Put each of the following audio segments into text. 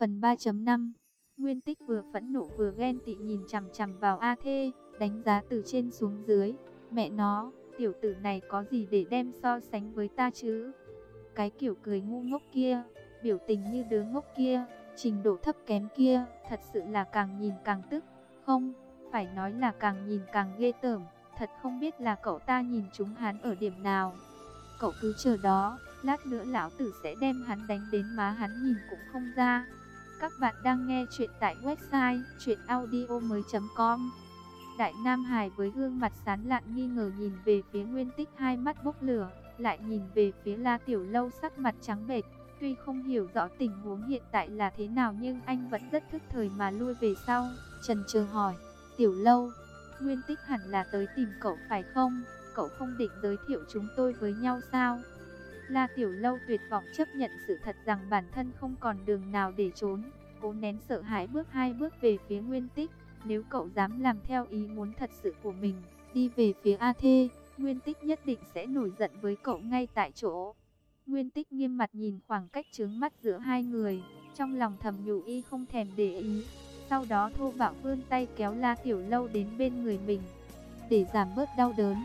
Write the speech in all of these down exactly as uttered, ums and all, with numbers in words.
Phần ba chấm năm. Nguyên Tích vừa phẫn nộ vừa ghen tị nhìn chằm chằm vào A Thê, đánh giá từ trên xuống dưới. Mẹ nó, tiểu tử này có gì để đem so sánh với ta chứ? Cái kiểu cười ngu ngốc kia, biểu tình như đứa ngốc kia, trình độ thấp kém kia, thật sự là càng nhìn càng tức. Không, phải nói là càng nhìn càng ghê tởm. Thật không biết là cậu ta nhìn chúng hắn ở điểm nào. Cậu cứ chờ đó, lát nữa lão tử sẽ đem hắn đánh đến má hắn nhìn cũng không ra. Các bạn đang nghe chuyện tại website truyện audio mới chấm com. Đại Nam Hải với gương mặt sán lạn nghi ngờ nhìn về phía Nguyên Tích, hai mắt bốc lửa, lại nhìn về phía La Tiểu Lâu sắc mặt trắng bệch. Tuy không hiểu rõ tình huống hiện tại là thế nào nhưng anh vẫn rất thức thời mà lui về sau, chần chờ hỏi: Tiểu Lâu, Nguyên Tích hẳn là tới tìm cậu phải không? Cậu không định giới thiệu chúng tôi với nhau sao? La Tiểu Lâu tuyệt vọng chấp nhận sự thật rằng bản thân không còn đường nào để trốn, cố nén sợ hãi bước hai bước về phía Nguyên Tích. Nếu cậu dám làm theo ý muốn thật sự của mình, đi về phía A Thê, Nguyên Tích nhất định sẽ nổi giận với cậu ngay tại chỗ. Nguyên Tích nghiêm mặt nhìn khoảng cách chướng mắt giữa hai người, trong lòng thầm nhủ y không thèm để ý. Sau đó thô bạo vươn tay kéo La Tiểu Lâu đến bên người mình, để giảm bớt đau đớn.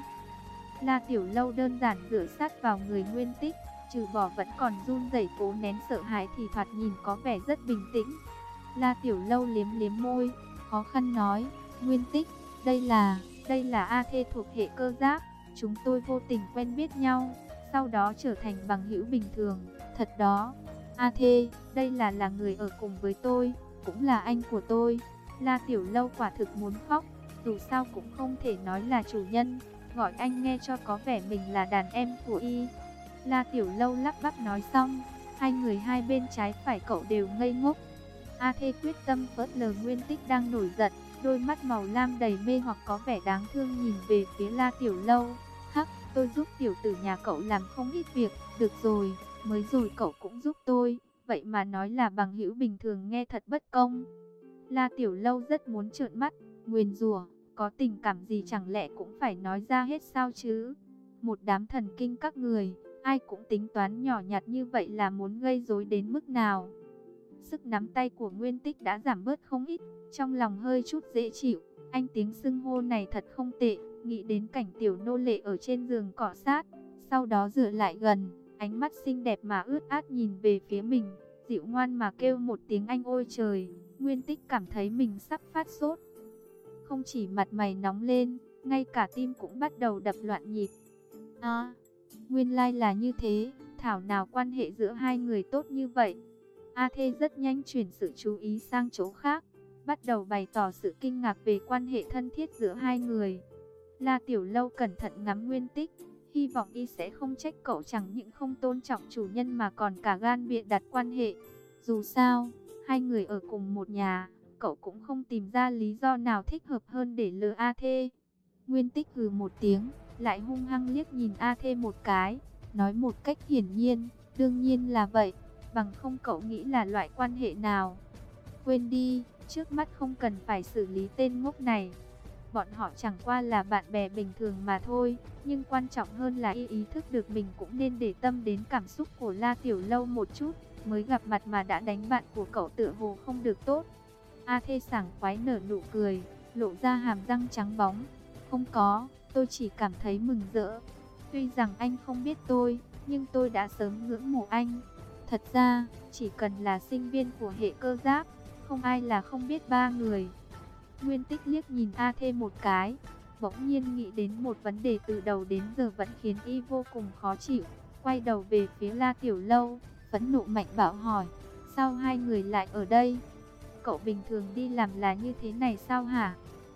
La Tiểu Lâu đơn giản dựa sát vào người Nguyên Tích, trừ bỏ vẫn còn run rẩy cố nén sợ hãi thì thoạt nhìn có vẻ rất bình tĩnh. La Tiểu Lâu liếm liếm môi, khó khăn nói: Nguyên Tích, đây là, đây là A Thê thuộc hệ cơ giáp, chúng tôi vô tình quen biết nhau, sau đó trở thành bằng hữu bình thường. Thật đó, A Thê, đây là là người ở cùng với tôi, cũng là anh của tôi. La Tiểu Lâu quả thực muốn khóc, dù sao cũng không thể nói là chủ nhân, gọi anh nghe cho có vẻ mình là đàn em của y. La Tiểu Lâu lắp bắp nói xong, hai người hai bên trái phải cậu đều ngây ngốc. A Thê quyết tâm phớt lờ Nguyên Tích đang nổi giận, đôi mắt màu lam đầy mê hoặc có vẻ đáng thương nhìn về phía La Tiểu Lâu. Hắc, tôi giúp tiểu tử nhà cậu làm không ít việc, được rồi, mới rồi cậu cũng giúp tôi, vậy mà nói là bằng hữu bình thường nghe thật bất công. La Tiểu Lâu rất muốn trợn mắt, nguyền rủa, có tình cảm gì chẳng lẽ cũng phải nói ra hết sao chứ? Một đám thần kinh các người, ai cũng tính toán nhỏ nhặt như vậy là muốn gây rối đến mức nào? Sức nắm tay của Nguyên Tích đã giảm bớt không ít, trong lòng hơi chút dễ chịu. Anh tiếng xưng hô này thật không tệ, nghĩ đến cảnh tiểu nô lệ ở trên giường cọ sát, sau đó dựa lại gần, ánh mắt xinh đẹp mà ướt át nhìn về phía mình, dịu ngoan mà kêu một tiếng anh ôi trời. Nguyên Tích cảm thấy mình sắp phát sốt, không chỉ mặt mày nóng lên, ngay cả tim cũng bắt đầu đập loạn nhịp. À, nguyên lai là như thế, thảo nào quan hệ giữa hai người tốt như vậy. A Thê rất nhanh chuyển sự chú ý sang chỗ khác, bắt đầu bày tỏ sự kinh ngạc về quan hệ thân thiết giữa hai người. La Tiểu Lâu cẩn thận ngắm Nguyên Tích, hy vọng y sẽ không trách cậu chẳng những không tôn trọng chủ nhân mà còn cả gan bịa đặt quan hệ. Dù sao, hai người ở cùng một nhà, cậu cũng không tìm ra lý do nào thích hợp hơn để lừa A Thê. Nguyên Tích hừ một tiếng, lại hung hăng liếc nhìn A Thê một cái, nói một cách hiển nhiên, đương nhiên là vậy, bằng không cậu nghĩ là loại quan hệ nào? Quên đi, trước mắt không cần phải xử lý tên ngốc này. Bọn họ chẳng qua là bạn bè bình thường mà thôi, nhưng quan trọng hơn là y ý thức được mình cũng nên để tâm đến cảm xúc của La Tiểu Lâu một chút, mới gặp mặt mà đã đánh bạn của cậu tựa hồ không được tốt. A Thê sảng khoái nở nụ cười, lộ ra hàm răng trắng bóng. Không có, tôi chỉ cảm thấy mừng rỡ. Tuy rằng anh không biết tôi, nhưng tôi đã sớm ngưỡng mộ anh. Thật ra, chỉ cần là sinh viên của hệ cơ giáp, không ai là không biết ba người. Nguyên Tích liếc nhìn A Thê một cái, bỗng nhiên nghĩ đến một vấn đề từ đầu đến giờ vẫn khiến y vô cùng khó chịu. Quay đầu về phía La Tiểu Lâu, phẫn nộ mạnh bạo hỏi: sao hai người lại ở đây? Cậu bình thường đi làm là như thế này sao hả?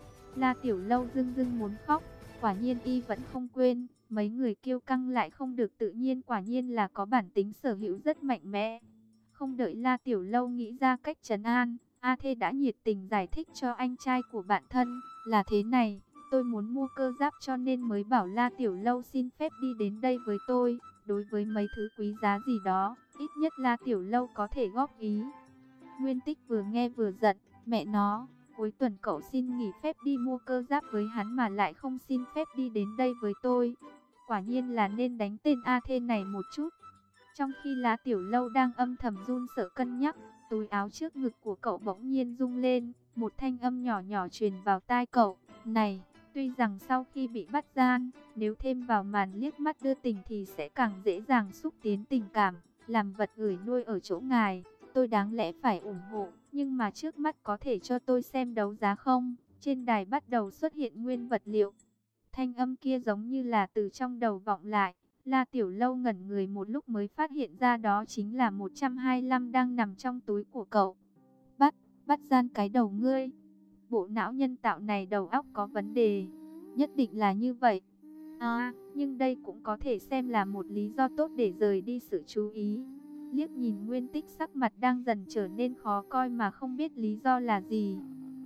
La Tiểu Lâu dưng dưng muốn khóc, quả nhiên y vẫn không quên, mấy người kiêu căng lại không được tự nhiên, quả nhiên là có bản tính sở hữu rất mạnh mẽ. Không đợi La Tiểu Lâu nghĩ ra cách trấn an, A Thê đã nhiệt tình giải thích cho anh trai của bạn thân, là thế này, tôi muốn mua cơ giáp cho nên mới bảo La Tiểu Lâu xin phép đi đến đây với tôi, đối với mấy thứ quý giá gì đó, ít nhất La Tiểu Lâu có thể góp ý. Nguyên Tích vừa nghe vừa giận, mẹ nó, cuối tuần cậu xin nghỉ phép đi mua cơ giáp với hắn mà lại không xin phép đi đến đây với tôi. Quả nhiên là nên đánh tên A Thê này một chút. Trong khi La Tiểu Lâu đang âm thầm run sợ cân nhắc, Túi áo trước ngực của cậu bỗng nhiên rung lên, một thanh âm nhỏ nhỏ truyền vào tai cậu. Này, tuy rằng sau khi bị bắt gian, nếu thêm vào màn liếc mắt đưa tình thì sẽ càng dễ dàng xúc tiến tình cảm, làm vật gửi nuôi ở chỗ ngài, tôi đáng lẽ phải ủng hộ, nhưng mà trước mắt có thể cho tôi xem đấu giá không? Trên đài bắt đầu xuất hiện nguyên vật liệu. Thanh âm kia giống như là từ trong đầu vọng lại. La Tiểu Lâu ngẩn người một lúc mới phát hiện ra đó chính là một trăm hai mươi lăm đang nằm trong túi của cậu. Bắt, bắt gian cái đầu ngươi. Bộ não nhân tạo này đầu óc có vấn đề. Nhất định là như vậy. À, nhưng đây cũng có thể xem là một lý do tốt để rời đi sự chú ý. Liếc nhìn Nguyên Tích sắc mặt đang dần trở nên khó coi mà không biết lý do là gì.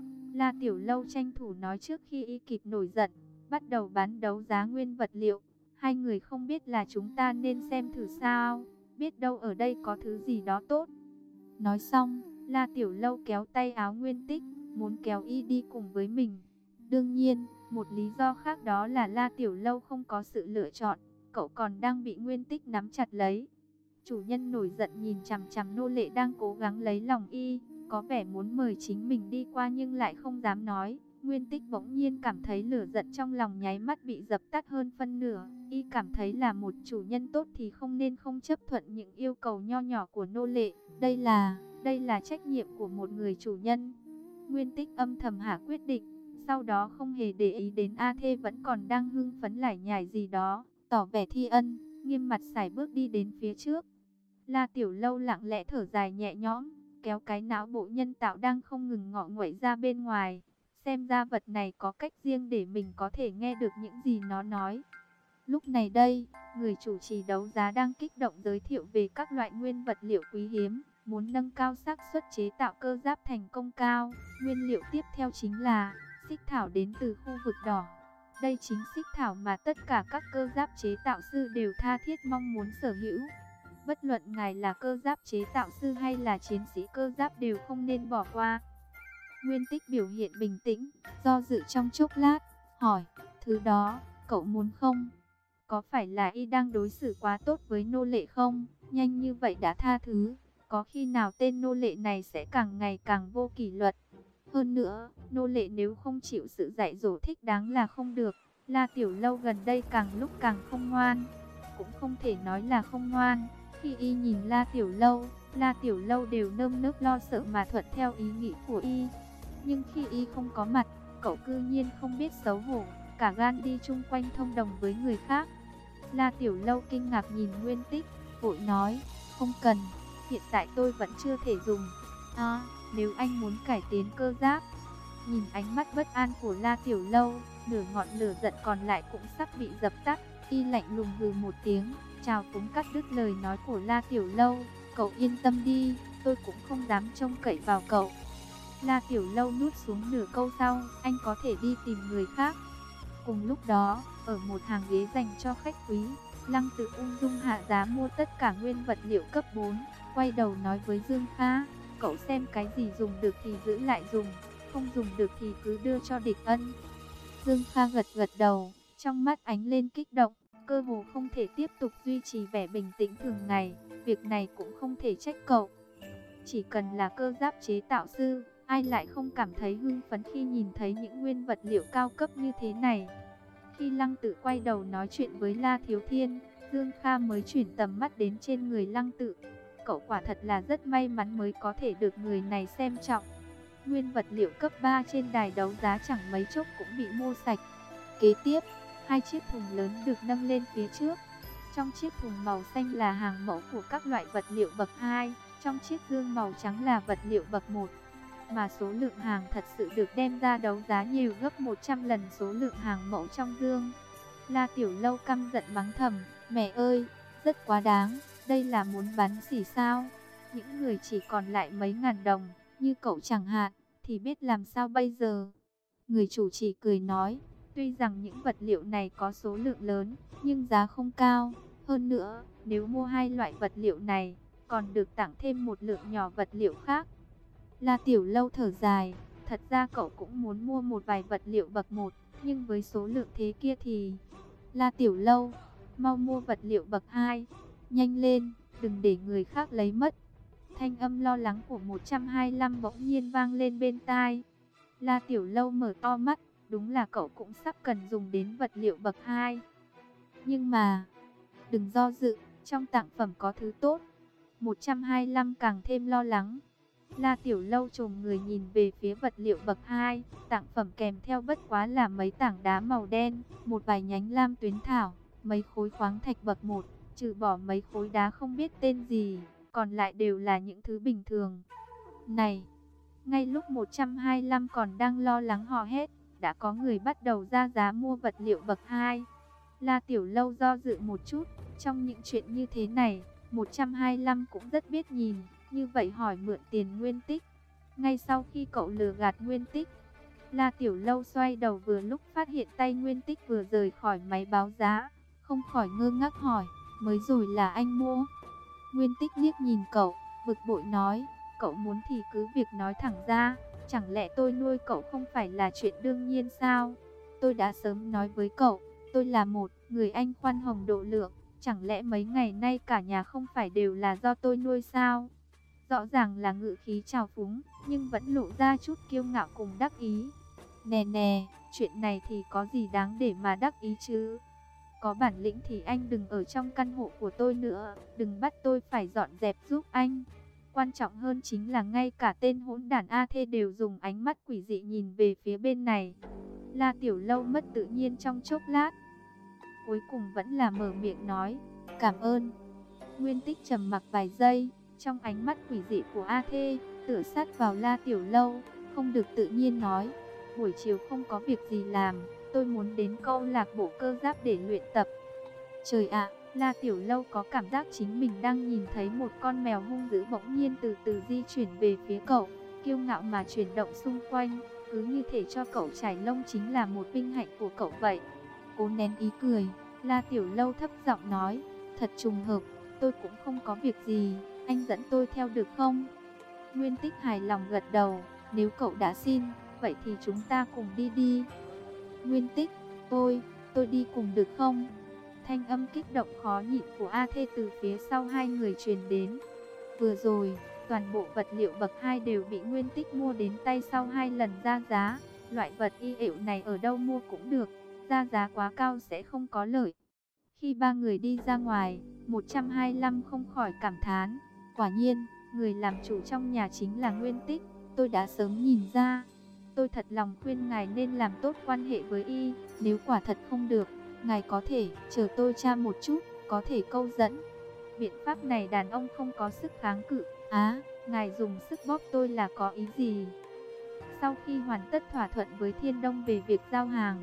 La Tiểu Lâu tranh thủ nói trước khi y kịp nổi giận, bắt đầu bán đấu giá nguyên vật liệu. Hai người không biết là chúng ta nên xem thử sao, biết đâu ở đây có thứ gì đó tốt. Nói xong, La Tiểu Lâu kéo tay áo Nguyên Tích, muốn kéo y đi cùng với mình. Đương nhiên, một lý do khác đó là La Tiểu Lâu không có sự lựa chọn, cậu còn đang bị Nguyên Tích nắm chặt lấy. Chủ nhân nổi giận nhìn chằm chằm nô lệ đang cố gắng lấy lòng y, có vẻ muốn mời chính mình đi qua nhưng lại không dám nói. Nguyên Tích bỗng nhiên cảm thấy lửa giận trong lòng nháy mắt bị dập tắt hơn phân nửa. Y cảm thấy là một chủ nhân tốt thì không nên không chấp thuận những yêu cầu nho nhỏ của nô lệ. Đây là, đây là trách nhiệm của một người chủ nhân. Nguyên Tích âm thầm hạ quyết định, sau đó không hề để ý đến A Thê vẫn còn đang hưng phấn lải nhải gì đó, tỏ vẻ thi ân, nghiêm mặt sải bước đi đến phía trước. La Tiểu Lâu lặng lẽ thở dài nhẹ nhõm, kéo cái não bộ nhân tạo đang không ngừng ngọ nguậy ra bên ngoài. Xem ra vật này có cách riêng để mình có thể nghe được những gì nó nói. Lúc này đây, người chủ trì đấu giá đang kích động giới thiệu về các loại nguyên vật liệu quý hiếm, muốn nâng cao xác suất chế tạo cơ giáp thành công cao. Nguyên liệu tiếp theo chính là xích thảo đến từ khu vực đỏ. Đây chính xích thảo mà tất cả các cơ giáp chế tạo sư đều tha thiết mong muốn sở hữu. Bất luận ngài là cơ giáp chế tạo sư hay là chiến sĩ cơ giáp đều không nên bỏ qua. Nguyên Tích biểu hiện bình tĩnh, do dự trong chốc lát, hỏi, thứ đó, cậu muốn không? Có phải là y đang đối xử quá tốt với nô lệ không? Nhanh như vậy đã tha thứ, có khi nào tên nô lệ này sẽ càng ngày càng vô kỷ luật? Hơn nữa, nô lệ nếu không chịu sự dạy dỗ thích đáng là không được. La Tiểu Lâu gần đây càng lúc càng không ngoan, cũng không thể nói là không ngoan. Khi y nhìn La Tiểu Lâu, La Tiểu Lâu đều nơm nớp lo sợ mà thuận theo ý nghĩ của y. Nhưng khi y không có mặt, cậu cư nhiên không biết xấu hổ, cả gan đi chung quanh thông đồng với người khác. La Tiểu Lâu kinh ngạc nhìn Nguyên Tích, vội nói, không cần, hiện tại tôi vẫn chưa thể dùng. À, nếu anh muốn cải tiến cơ giáp. Nhìn ánh mắt bất an của La Tiểu Lâu, nửa ngọn lửa giận còn lại cũng sắp bị dập tắt, y lạnh lùng hừ một tiếng, chào phúng cắt đứt lời nói của La Tiểu Lâu. Cậu yên tâm đi, tôi cũng không dám trông cậy vào cậu. La Tiểu Lâu nuốt xuống nửa câu sau, anh có thể đi tìm người khác. Cùng lúc đó, ở một hàng ghế dành cho khách quý, Lăng Tự ung dung hạ giá mua tất cả nguyên vật liệu cấp bốn, quay đầu nói với Dương Kha, cậu xem cái gì dùng được thì giữ lại dùng, không dùng được thì cứ đưa cho địch ân. Dương Kha gật gật đầu, trong mắt ánh lên kích động, cơ hồ không thể tiếp tục duy trì vẻ bình tĩnh thường ngày, việc này cũng không thể trách cậu. Chỉ cần là cơ giáp chế tạo sư, ai lại không cảm thấy hưng phấn khi nhìn thấy những nguyên vật liệu cao cấp như thế này. Khi Lăng Tự quay đầu nói chuyện với La Thiếu Thiên, Dương Kha mới chuyển tầm mắt đến trên người Lăng Tự. Cậu quả thật là rất may mắn mới có thể được người này xem trọng. Nguyên vật liệu cấp ba trên đài đấu giá chẳng mấy chốc cũng bị mua sạch. Kế tiếp, hai chiếc thùng lớn được nâng lên phía trước. Trong chiếc thùng màu xanh là hàng mẫu của các loại vật liệu bậc hai, trong chiếc dương màu trắng là vật liệu bậc một. Mà số lượng hàng thật sự được đem ra đấu giá nhiều gấp một trăm lần số lượng hàng mẫu trong dương. La Tiểu Lâu căm giận mắng thầm, mẹ ơi, rất quá đáng, đây là muốn bắn xỉ sao? Những người chỉ còn lại mấy ngàn đồng, như cậu chẳng hạn, thì biết làm sao bây giờ? Người chủ chỉ cười nói, tuy rằng những vật liệu này có số lượng lớn, nhưng giá không cao. Hơn nữa, nếu mua hai loại vật liệu này, còn được tặng thêm một lượng nhỏ vật liệu khác. La Tiểu Lâu thở dài, thật ra cậu cũng muốn mua một vài vật liệu bậc một, nhưng với số lượng thế kia thì... La Tiểu Lâu, mau mua vật liệu bậc hai, nhanh lên, đừng để người khác lấy mất. Thanh âm lo lắng của một trăm hai mươi lăm bỗng nhiên vang lên bên tai. La Tiểu Lâu mở to mắt, đúng là cậu cũng sắp cần dùng đến vật liệu bậc hai. Nhưng mà, đừng do dự, trong tặng phẩm có thứ tốt. một trăm hai mươi lăm càng thêm lo lắng. La Tiểu Lâu chồm người nhìn về phía vật liệu bậc hai, tặng phẩm kèm theo bất quá là mấy tảng đá màu đen, một vài nhánh lam tuyến thảo, mấy khối khoáng thạch bậc một, trừ bỏ mấy khối đá không biết tên gì, còn lại đều là những thứ bình thường. Này, ngay lúc một trăm hai mươi lăm còn đang lo lắng hò hét, đã có người bắt đầu ra giá mua vật liệu bậc hai. La Tiểu Lâu do dự một chút, trong những chuyện như thế này, một trăm hai mươi lăm cũng rất biết nhìn, như vậy hỏi mượn tiền Nguyên Tích. Ngay sau khi cậu lừa gạt Nguyên Tích, La Tiểu Lâu xoay đầu vừa lúc phát hiện tay Nguyên Tích vừa rời khỏi máy báo giá, không khỏi ngơ ngác hỏi, mới rồi là anh mua? Nguyên Tích liếc nhìn cậu, bực bội nói, cậu muốn thì cứ việc nói thẳng ra, chẳng lẽ tôi nuôi cậu không phải là chuyện đương nhiên sao? Tôi đã sớm nói với cậu, tôi là một người anh khoan hồng độ lượng, chẳng lẽ mấy ngày nay cả nhà không phải đều là do tôi nuôi sao? Rõ ràng là ngữ khí trào phúng, nhưng vẫn lộ ra chút kiêu ngạo cùng đắc ý. Nè nè, chuyện này thì có gì đáng để mà đắc ý chứ? Có bản lĩnh thì anh đừng ở trong căn hộ của tôi nữa, đừng bắt tôi phải dọn dẹp giúp anh. Quan trọng hơn chính là ngay cả tên hỗn đản A Thê đều dùng ánh mắt quỷ dị nhìn về phía bên này. La Tiểu Lâu mất tự nhiên trong chốc lát, cuối cùng vẫn là mở miệng nói, cảm ơn. Nguyên Tích trầm mặc vài giây, trong ánh mắt quỷ dị của A Thê, tựa sát vào La Tiểu Lâu, không được tự nhiên nói, buổi chiều không có việc gì làm, tôi muốn đến câu lạc bộ cơ giáp để luyện tập. Trời ạ, La Tiểu Lâu có cảm giác chính mình đang nhìn thấy một con mèo hung dữ bỗng nhiên từ từ di chuyển về phía cậu, kiêu ngạo mà chuyển động xung quanh, cứ như thể cho cậu trải lông chính là một vinh hạnh của cậu vậy. Cố nén ý cười, La Tiểu Lâu thấp giọng nói, thật trùng hợp, tôi cũng không có việc gì, anh dẫn tôi theo được không? Nguyên Tích hài lòng gật đầu, nếu cậu đã xin, vậy thì chúng ta cùng đi đi. Nguyên Tích, tôi, tôi đi cùng được không? Thanh âm kích động khó nhịn của A Thê từ phía sau hai người truyền đến. Vừa rồi, toàn bộ vật liệu bậc hai đều bị Nguyên Tích mua đến tay sau hai lần ra giá. Loại vật y ệu này ở đâu mua cũng được, ra giá quá cao sẽ không có lợi. Khi ba người đi ra ngoài, một trăm hai mươi lăm không khỏi cảm thán, quả nhiên, người làm chủ trong nhà chính là Nguyên Tích, tôi đã sớm nhìn ra. Tôi thật lòng khuyên ngài nên làm tốt quan hệ với y, nếu quả thật không được, ngài có thể chờ tôi tra một chút, có thể câu dẫn. Biện pháp này đàn ông không có sức kháng cự. Á, ngài dùng sức bóp tôi là có ý gì? Sau khi hoàn tất thỏa thuận với Thiên Đông về việc giao hàng,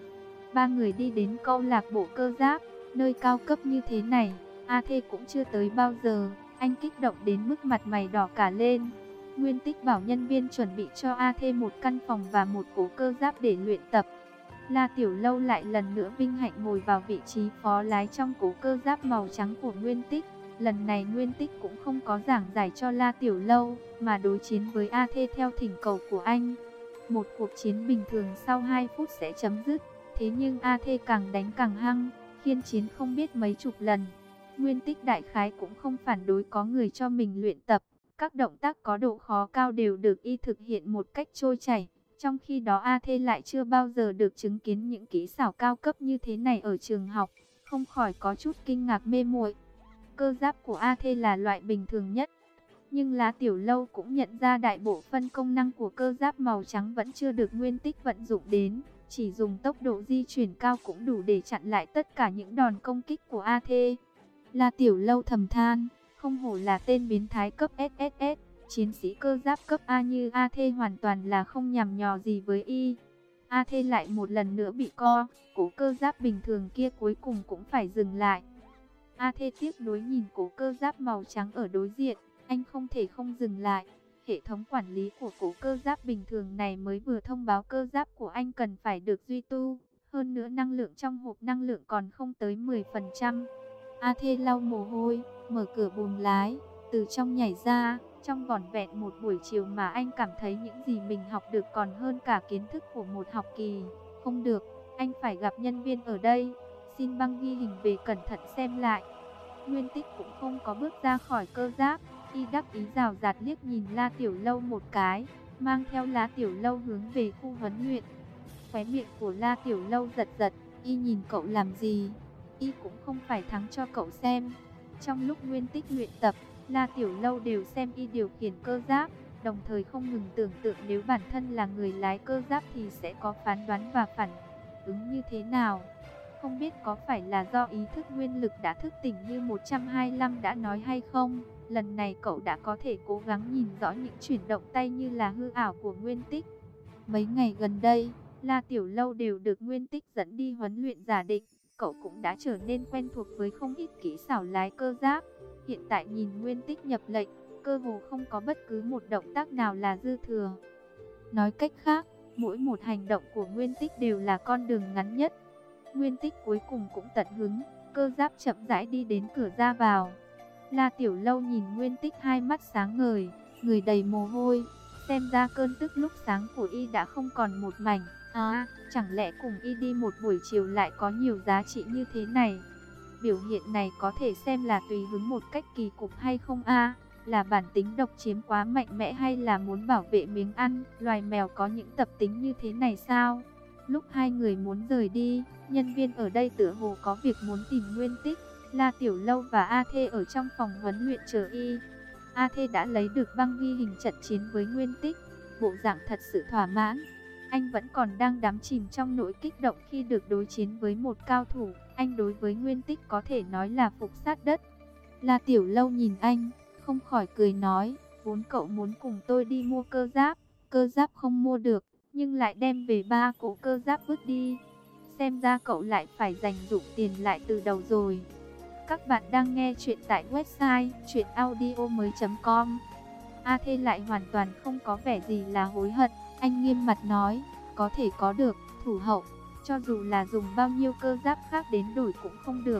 ba người đi đến câu lạc bộ cơ giáp, nơi cao cấp như thế này, A Thê cũng chưa tới bao giờ, anh kích động đến mức mặt mày đỏ cả lên. Nguyên Tích bảo nhân viên chuẩn bị cho A Thê một căn phòng và một cố cơ giáp để luyện tập. La Tiểu Lâu lại lần nữa vinh hạnh ngồi vào vị trí phó lái trong cố cơ giáp màu trắng của Nguyên Tích. Lần này Nguyên Tích cũng không có giảng giải cho La Tiểu Lâu, mà đối chiến với A Thê theo thỉnh cầu của anh. Một cuộc chiến bình thường sau hai phút sẽ chấm dứt, thế nhưng A Thê càng đánh càng hăng, khiên chiến không biết mấy chục lần. Nguyên Tích đại khái cũng không phản đối có người cho mình luyện tập, các động tác có độ khó cao đều được y thực hiện một cách trôi chảy. Trong khi đó A Thê lại chưa bao giờ được chứng kiến những kỹ xảo cao cấp như thế này ở trường học, không khỏi có chút kinh ngạc mê muội. Cơ giáp của A Thê là loại bình thường nhất, nhưng La Tiểu Lâu cũng nhận ra đại bộ phân công năng của cơ giáp màu trắng vẫn chưa được Nguyên Tích vận dụng đến, chỉ dùng tốc độ di chuyển cao cũng đủ để chặn lại tất cả những đòn công kích của A Thê. La Tiểu Lâu thầm than, không hổ là tên biến thái cấp ét ét ét, chiến sĩ cơ giáp cấp A như A Thê hoàn toàn là không nhằm nhò gì với y. A Thê lại một lần nữa bị co, cố cơ giáp bình thường kia cuối cùng cũng phải dừng lại. A Thê tiếc nuối nhìn cố cơ giáp màu trắng ở đối diện, anh không thể không dừng lại. Hệ thống quản lý của cố cơ giáp bình thường này mới vừa thông báo cơ giáp của anh cần phải được duy tu, hơn nữa năng lượng trong hộp năng lượng còn không tới mười phần trăm. A Thê lau mồ hôi, mở cửa buồng lái, từ trong nhảy ra. Trong vỏn vẹn một buổi chiều mà anh cảm thấy những gì mình học được còn hơn cả kiến thức của một học kỳ. Không được, anh phải gặp nhân viên ở đây, xin băng ghi hình về cẩn thận xem lại. Nguyên Tích cũng không có bước ra khỏi cơ giáp, Y đắc ý rào rạt liếc nhìn La Tiểu Lâu một cái, mang theo La Tiểu Lâu hướng về khu huấn luyện. Khóe miệng của La Tiểu Lâu giật giật, Y nhìn cậu làm gì? Y cũng không phải thắng cho cậu xem. Trong lúc Nguyên Tích luyện tập, La Tiểu Lâu đều xem Y điều khiển cơ giáp, đồng thời không ngừng tưởng tượng nếu bản thân là người lái cơ giáp thì sẽ có phán đoán và phản ứng như thế nào. Không biết có phải là do ý thức nguyên lực đã thức tỉnh như một trăm hai mươi lăm đã nói hay không? Lần này cậu đã có thể cố gắng nhìn rõ những chuyển động tay như là hư ảo của Nguyên Tích. Mấy ngày gần đây, La Tiểu Lâu đều được Nguyên Tích dẫn đi huấn luyện giả định. Cậu cũng đã trở nên quen thuộc với không ít kỹ xảo lái cơ giáp. Hiện tại nhìn Nguyên Tích nhập lệnh, cơ hồ không có bất cứ một động tác nào là dư thừa. Nói cách khác, mỗi một hành động của Nguyên Tích đều là con đường ngắn nhất. Nguyên Tích cuối cùng cũng tận hứng, cơ giáp chậm rãi đi đến cửa ra vào. La Tiểu Lâu nhìn Nguyên Tích hai mắt sáng ngời, người đầy mồ hôi, xem ra cơn tức lúc sáng của Y đã không còn một mảnh. À, chẳng lẽ cùng Y đi một buổi chiều lại có nhiều giá trị như thế này? Biểu hiện này có thể xem là tùy hứng một cách kỳ cục hay không a? Là bản tính độc chiếm quá mạnh mẽ hay là muốn bảo vệ miếng ăn? Loài mèo có những tập tính như thế này sao? Lúc hai người muốn rời đi, nhân viên ở đây tựa hồ có việc muốn tìm Nguyên Tích. La Tiểu Lâu và A Thê ở trong phòng huấn luyện chờ Y. A Thê đã lấy được băng ghi hình trận chiến với Nguyên Tích, bộ dạng thật sự thỏa mãn. Anh vẫn còn đang đắm chìm trong nỗi kích động khi được đối chiến với một cao thủ. Anh đối với Nguyên Tích có thể nói là phục sát đất. La Tiểu Lâu nhìn anh, không khỏi cười nói, vốn cậu muốn cùng tôi đi mua cơ giáp, cơ giáp không mua được, nhưng lại đem về ba cỗ cơ giáp vứt đi. Xem ra cậu lại phải dành dụm tiền lại từ đầu rồi. Các bạn đang nghe chuyện tại website chuyện audio mới chấm com. A Thê lại hoàn toàn không có vẻ gì là hối hận. Anh nghiêm mặt nói, có thể có được, thủ hậu, cho dù là dùng bao nhiêu cơ giáp khác đến đổi cũng không được.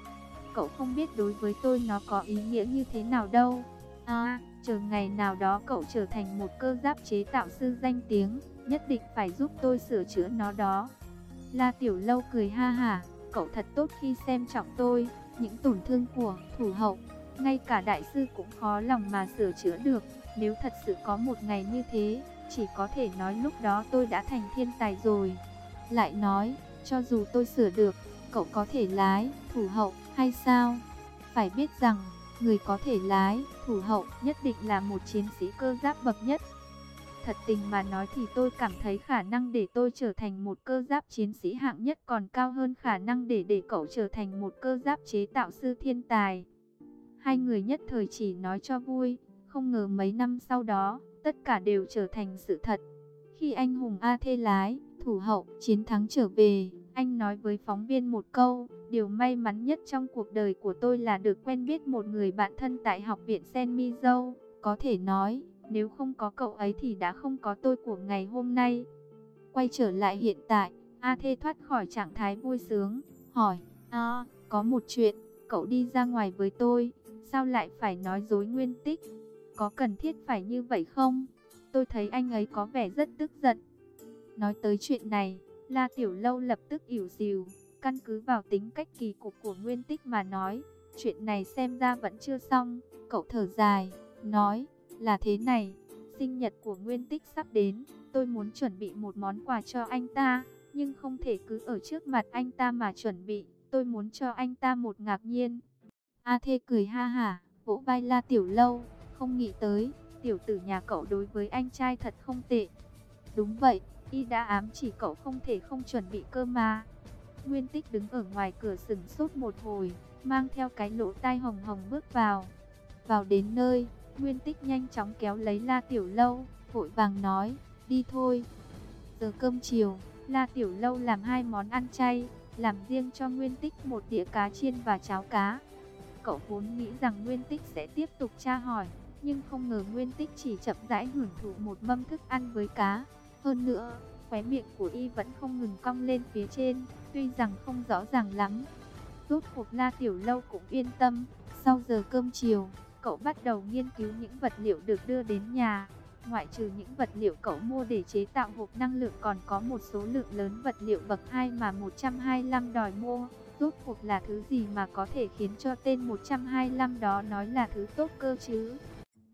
Cậu không biết đối với tôi nó có ý nghĩa như thế nào đâu. À, chờ ngày nào đó cậu trở thành một cơ giáp chế tạo sư danh tiếng, nhất định phải giúp tôi sửa chữa nó đó. La Tiểu Lâu cười ha hả, cậu thật tốt khi xem trọng tôi. Những tổn thương của thủ hậu, ngay cả đại sư cũng khó lòng mà sửa chữa được. Nếu thật sự có một ngày như thế, chỉ có thể nói lúc đó tôi đã thành thiên tài rồi. Lại nói, cho dù tôi sửa được, cậu có thể lái, thủ hậu, hay sao? Phải biết rằng, người có thể lái, thủ hậu nhất định là một chiến sĩ cơ giáp bậc nhất. Thật tình mà nói thì tôi cảm thấy khả năng để tôi trở thành một cơ giáp chiến sĩ hạng nhất còn cao hơn khả năng để để cậu trở thành một cơ giáp chế tạo sư thiên tài. Hai người nhất thời chỉ nói cho vui, không ngờ mấy năm sau đó, tất cả đều trở thành sự thật. Khi anh hùng A Thê lái, thủ hậu, chiến thắng trở về, anh nói với phóng viên một câu, điều may mắn nhất trong cuộc đời của tôi là được quen biết một người bạn thân tại học viện Sen Mizou, có thể nói, nếu không có cậu ấy thì đã không có tôi của ngày hôm nay. Quay trở lại hiện tại, A Thê thoát khỏi trạng thái vui sướng, hỏi, à, có một chuyện, cậu đi ra ngoài với tôi, sao lại phải nói dối Nguyên Tích? Có cần thiết phải như vậy không? Tôi thấy anh ấy có vẻ rất tức giận. Nói tới chuyện này, La Tiểu Lâu lập tức ỉu xìu, căn cứ vào tính cách kỳ cục của Nguyên Tích mà nói, chuyện này xem ra vẫn chưa xong. Cậu thở dài, nói, là thế này, sinh nhật của Nguyên Tích sắp đến, tôi muốn chuẩn bị một món quà cho anh ta, nhưng không thể cứ ở trước mặt anh ta mà chuẩn bị, tôi muốn cho anh ta một ngạc nhiên. A Thê cười ha hả, vỗ vai La Tiểu Lâu, không nghĩ tới, tiểu tử nhà cậu đối với anh trai thật không tệ. Đúng vậy, y đã ám chỉ cậu không thể không chuẩn bị cơ mà. Nguyên Tích đứng ở ngoài cửa sừng sốt một hồi, mang theo cái lỗ tai hồng hồng bước vào. Vào đến nơi, Nguyên Tích nhanh chóng kéo lấy La Tiểu Lâu, vội vàng nói, đi thôi. Giờ cơm chiều, La Tiểu Lâu làm hai món ăn chay, làm riêng cho Nguyên Tích một đĩa cá chiên và cháo cá. Cậu vốn nghĩ rằng Nguyên Tích sẽ tiếp tục tra hỏi, nhưng không ngờ Nguyên Tích chỉ chậm rãi hưởng thụ một mâm thức ăn với cá. Hơn nữa, khóe miệng của y vẫn không ngừng cong lên phía trên, tuy rằng không rõ ràng lắm. Rốt cuộc La Tiểu Lâu cũng yên tâm. Sau giờ cơm chiều, cậu bắt đầu nghiên cứu những vật liệu được đưa đến nhà. Ngoại trừ những vật liệu cậu mua để chế tạo hộp năng lượng, còn có một số lượng lớn vật liệu bậc hai mà một trăm hai mươi lăm đòi mua. Rốt cuộc là thứ gì mà có thể khiến cho tên một trăm hai mươi lăm đó nói là thứ tốt cơ chứ?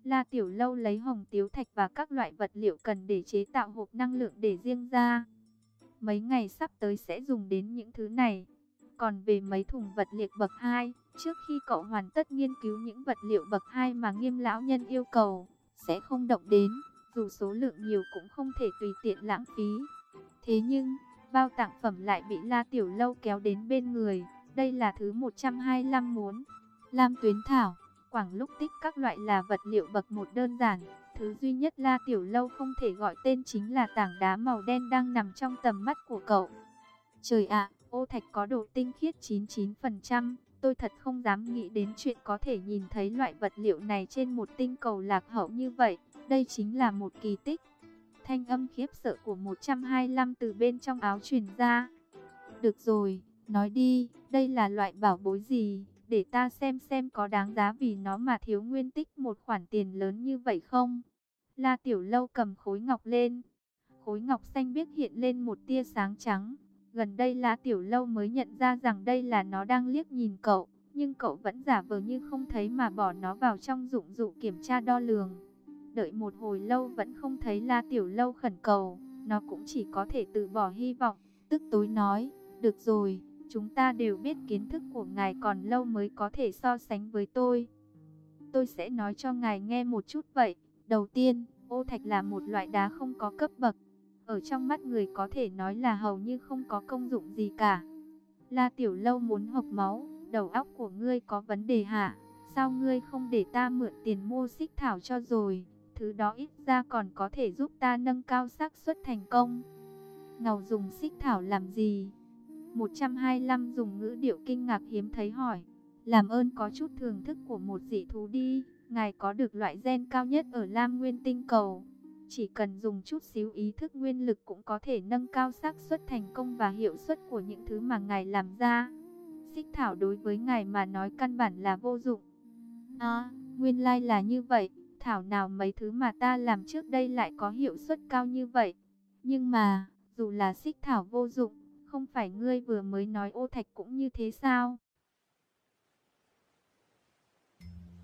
La Tiểu Lâu lấy hồng tiếu thạch và các loại vật liệu cần để chế tạo hộp năng lượng để riêng ra. Mấy ngày sắp tới sẽ dùng đến những thứ này. Còn về mấy thùng vật liệu bậc hai, trước khi cậu hoàn tất nghiên cứu những vật liệu bậc hai mà Nghiêm lão nhân yêu cầu, sẽ không động đến, dù số lượng nhiều cũng không thể tùy tiện lãng phí. Thế nhưng, bao tặng phẩm lại bị La Tiểu Lâu kéo đến bên người. Đây là thứ một trăm hai mươi lăm muốn. Lam tuyến thảo, quảng lúc tích các loại là vật liệu bậc một đơn giản. Thứ duy nhất La Tiểu Lâu không thể gọi tên chính là tảng đá màu đen đang nằm trong tầm mắt của cậu. Trời ạ, ô thạch có độ tinh khiết chín mươi chín phần trăm. Tôi thật không dám nghĩ đến chuyện có thể nhìn thấy loại vật liệu này trên một tinh cầu lạc hậu như vậy. Đây chính là một kỳ tích. Thanh âm khiếp sợ của một trăm hai mươi lăm từ bên trong áo truyền ra. Được rồi, nói đi, đây là loại bảo bối gì, để ta xem xem có đáng giá vì nó mà thiếu nguyên tích một khoản tiền lớn như vậy không? La Tiểu Lâu cầm khối ngọc lên. Khối ngọc xanh biếc hiện lên một tia sáng trắng. Gần đây La Tiểu Lâu mới nhận ra rằng đây là nó đang liếc nhìn cậu, nhưng cậu vẫn giả vờ như không thấy mà bỏ nó vào trong dụng cụ kiểm tra đo lường. Đợi một hồi lâu vẫn không thấy La Tiểu Lâu khẩn cầu, nó cũng chỉ có thể từ bỏ hy vọng, tức tối nói, được rồi, chúng ta đều biết kiến thức của ngài còn lâu mới có thể so sánh với tôi. Tôi sẽ nói cho ngài nghe một chút vậy. Đầu tiên, ô thạch là một loại đá không có cấp bậc. Ở trong mắt người có thể nói là hầu như không có công dụng gì cả. La Tiểu Lâu muốn hộc máu, đầu óc của ngươi có vấn đề hả? Sao ngươi không để ta mượn tiền mua xích thảo cho rồi? Thứ đó ít ra còn có thể giúp ta nâng cao xác suất thành công. Ngầu dùng xích thảo làm gì? một trăm hai mươi lăm dùng ngữ điệu kinh ngạc hiếm thấy hỏi. Làm ơn có chút thưởng thức của một dị thú đi. Ngài có được loại gen cao nhất ở Lam Nguyên tinh cầu. Chỉ cần dùng chút xíu ý thức nguyên lực cũng có thể nâng cao xác suất thành công và hiệu suất của những thứ mà ngài làm ra. Xích thảo đối với ngài mà nói căn bản là vô dụng. À, nguyên lai là như vậy. Thảo nào mấy thứ mà ta làm trước đây lại có hiệu suất cao như vậy. Nhưng mà, dù là xích thảo vô dụng, không phải ngươi vừa mới nói ô thạch cũng như thế sao?